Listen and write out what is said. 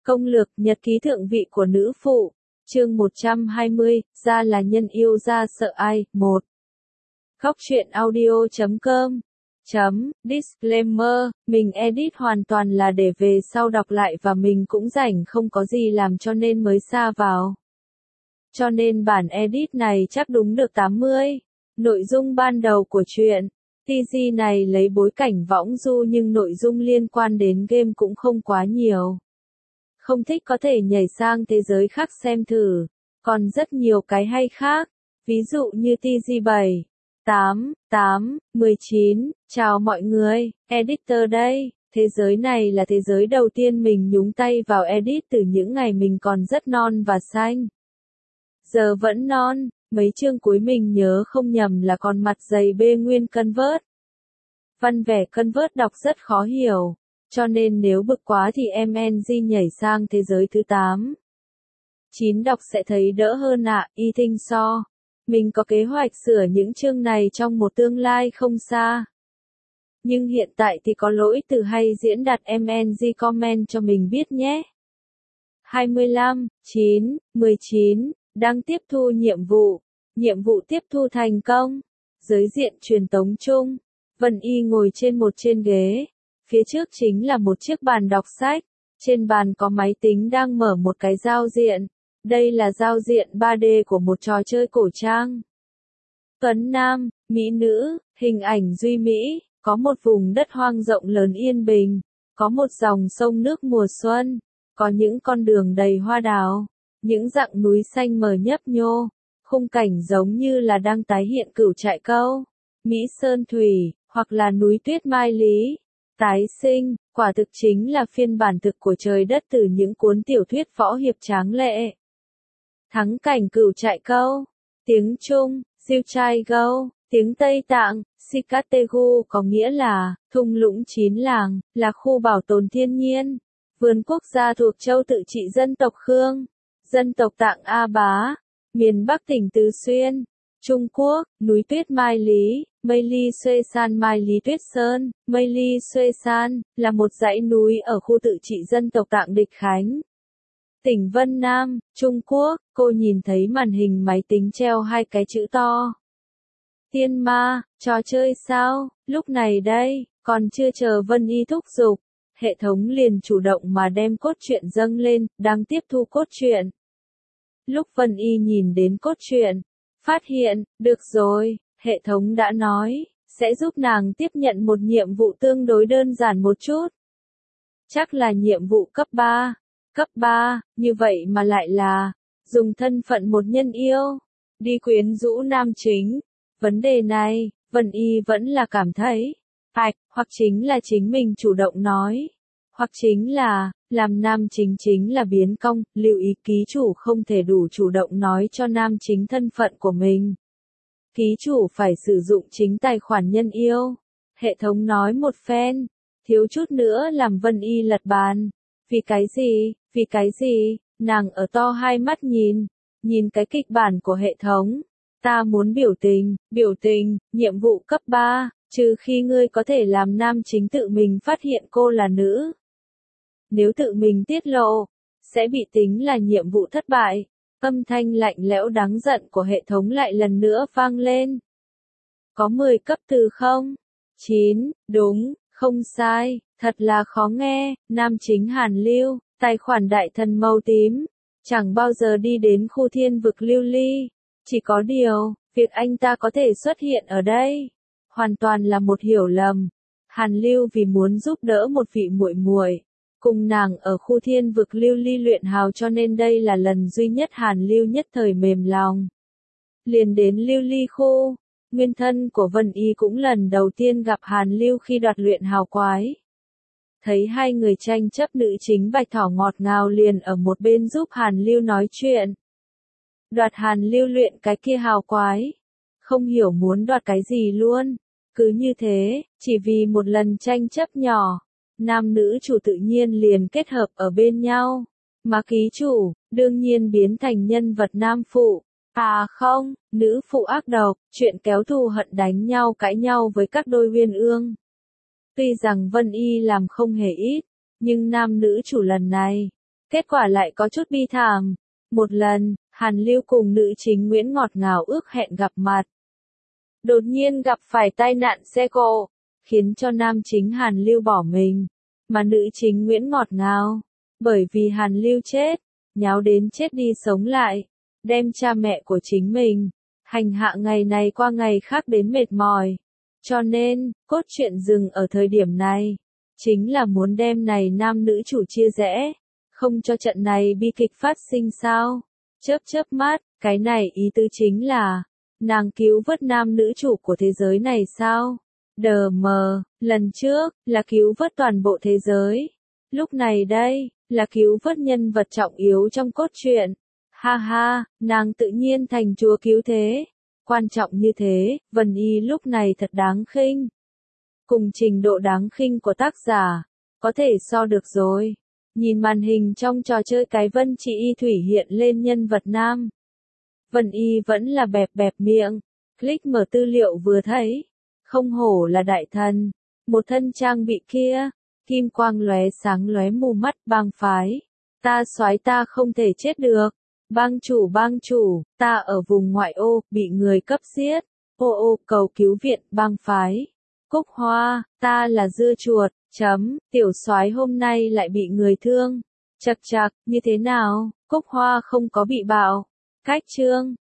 Công lược nhật ký thượng vị của nữ phụ. Chương 120, ra là nhân yêu ra sợ ai. 1. Khóc chuyện audio.com Disclaimer, mình edit hoàn toàn là để về sau đọc lại và mình cũng rảnh không có gì làm cho nên mới sa vào. Cho nên bản edit này chắc đúng được 80. Nội dung ban đầu của chuyện TG này lấy bối cảnh võng du nhưng nội dung liên quan đến game cũng không quá nhiều. Không thích có thể nhảy sang thế giới khác xem thử. Còn rất nhiều cái hay khác. Ví dụ như TG 7, 8, 19. Chào mọi người, editor đây. Thế giới này là thế giới đầu tiên mình nhúng tay vào edit từ những ngày mình còn rất non và xanh. Giờ vẫn non, mấy chương cuối mình nhớ không nhầm là còn mặt dày bê nguyên convert. Văn vẻ convert đọc rất khó hiểu. Cho nên nếu bực quá thì MNG nhảy sang thế giới thứ 8. 9 đọc sẽ thấy đỡ hơn ạ, y tinh so. Mình có kế hoạch sửa những chương này trong một tương lai không xa. Nhưng hiện tại thì có lỗi từ hay diễn đạt MNG comment cho mình biết nhé. 25, 19, đang tiếp thu nhiệm vụ. Nhiệm vụ tiếp thu thành công. Giới diện truyền tống chung. Vân Y ngồi trên ghế. Phía trước chính là một chiếc bàn đọc sách. Trên bàn có máy tính đang mở một cái giao diện. Đây là giao diện 3D của một trò chơi cổ trang. Tuấn Nam, Mỹ Nữ, hình ảnh duy mỹ, có một vùng đất hoang rộng lớn yên bình, có một dòng sông nước mùa xuân, có những con đường đầy hoa đào, những dặng núi xanh mờ nhấp nhô, khung cảnh giống như là đang tái hiện Cửu Trại Câu, Mỹ Sơn Thủy, hoặc là núi tuyết Mai Lý. Tái sinh, quả thực chính là phiên bản thực của trời đất từ những cuốn tiểu thuyết võ hiệp tráng lệ. Thắng cảnh Cửu Trại Câu, tiếng Trung, Diêu Trai Gâu, tiếng Tây Tạng, Sikategu có nghĩa là, thung lũng 9 làng, là khu bảo tồn thiên nhiên, vườn quốc gia thuộc châu tự trị dân tộc Khương, dân tộc Tạng A Bá, miền Bắc tỉnh Từ Xuyên, Trung Quốc, núi tuyết Mai Lý, Mây Ly Xuê San Mai Lý Tuyết Sơn, Mây Ly Xuê San, là một dãy núi ở khu tự trị dân tộc Tạng Địch Khánh. Tỉnh Vân Nam, Trung Quốc, cô nhìn thấy màn hình máy tính treo hai cái chữ to. Tiên ma, trò chơi sao, lúc này đây, còn chưa chờ Vân Y thúc giục. Hệ thống liền chủ động mà đem cốt truyện dâng lên, đang tiếp thu cốt truyện. Lúc Vân Y nhìn đến cốt truyện, phát hiện, được rồi, hệ thống đã nói, sẽ giúp nàng tiếp nhận một nhiệm vụ tương đối đơn giản một chút. Chắc là nhiệm vụ cấp 3. Cấp 3, như vậy mà lại là, dùng thân phận một nhân yêu, đi quyến rũ nam chính. Vấn đề này, Vân Y vẫn là cảm thấy, hoặc chính là chính mình chủ động nói, hoặc chính là, làm nam chính là biến công, lưu ý ký chủ không thể đủ chủ động nói cho nam chính thân phận của mình. Ký chủ phải sử dụng chính tài khoản nhân yêu. Hệ thống nói một phen, thiếu chút nữa làm Vân Y lật bàn. Vì cái gì, nàng ở to hai mắt nhìn cái kịch bản của hệ thống. Ta muốn biểu tình, nhiệm vụ cấp 3, trừ khi ngươi có thể làm nam chính tự mình phát hiện cô là nữ. Nếu tự mình tiết lộ, sẽ bị tính là nhiệm vụ thất bại. Âm thanh lạnh lẽo đáng giận của hệ thống lại lần nữa vang lên. Có 10 cấp từ không? 9, đúng, không sai, thật là khó nghe, nam chính Hàn Lưu, tài khoản đại thần màu tím, chẳng bao giờ đi đến khu thiên vực lưu ly. Chỉ có điều, việc anh ta có thể xuất hiện ở đây, hoàn toàn là một hiểu lầm. Hàn Lưu vì muốn giúp đỡ một vị muội muội, cùng nàng ở khu thiên vực lưu ly luyện hào cho nên đây là lần duy nhất Hàn Lưu nhất thời mềm lòng. Liền đến lưu ly khu, nguyên thân của Vân Y cũng lần đầu tiên gặp Hàn Lưu khi đoạt luyện hào quái. Thấy hai người tranh chấp nữ chính Bạch Thỏ ngọt ngào liền ở một bên giúp Hàn Lưu nói chuyện. Đoạt Hàn Lưu luyện cái kia hào quái. Không hiểu muốn đoạt cái gì luôn. Cứ như thế, chỉ vì một lần tranh chấp nhỏ. Nam nữ chủ tự nhiên liền kết hợp ở bên nhau. Mà ký chủ, đương nhiên biến thành nhân vật nam phụ. À không, nữ phụ ác độc, chuyện kéo thù hận đánh nhau cãi nhau với các đôi uyên ương. Tuy rằng Vân Y làm không hề ít, nhưng nam nữ chủ lần này, Kết quả lại có chút bi thảm. Một lần, Hàn Lưu cùng nữ chính Nguyễn ngọt ngào ước hẹn gặp mặt. Đột nhiên gặp phải tai nạn xe cộ, khiến cho nam chính Hàn Lưu bỏ mình, mà nữ chính Nguyễn ngọt ngào, bởi vì Hàn Lưu chết, nháo đến chết đi sống lại, đem cha mẹ của chính mình, hành hạ ngày này qua ngày khác đến mệt mỏi. Cho nên, cốt truyện dừng ở thời điểm này, chính là muốn đem này nam nữ chủ chia rẽ, không cho trận này bi kịch phát sinh sao. Chớp chớp mắt, cái này ý tứ chính là, nàng cứu vớt nam nữ chủ của thế giới này sao? Đờ mờ, lần trước, là cứu vớt toàn bộ thế giới. Lúc này đây, là cứu vớt nhân vật trọng yếu trong cốt truyện. Ha ha, nàng tự nhiên thành chúa cứu thế. Quan trọng như thế, Vân Y lúc này thật đáng khinh. Cùng trình độ đáng khinh của tác giả, có thể so được rồi. Nhìn màn hình trong trò chơi cái Vân Chị Y Thủy hiện lên nhân vật nam. Vân Y vẫn là bẹp bẹp miệng, click mở tư liệu vừa thấy. Không hổ là đại thần, một thân trang bị kia, kim quang lóe sáng lóe mù mắt bang phái. Ta soái ta không thể chết được. Bang chủ, ta ở vùng ngoại ô, bị người cấp giết. Ô ô, cầu cứu viện, bang phái. Cúc Hoa, ta là dưa chuột, tiểu soái hôm nay lại bị người thương. Chậc chậc, như thế nào, Cúc Hoa không có bị bạo. Cách chương.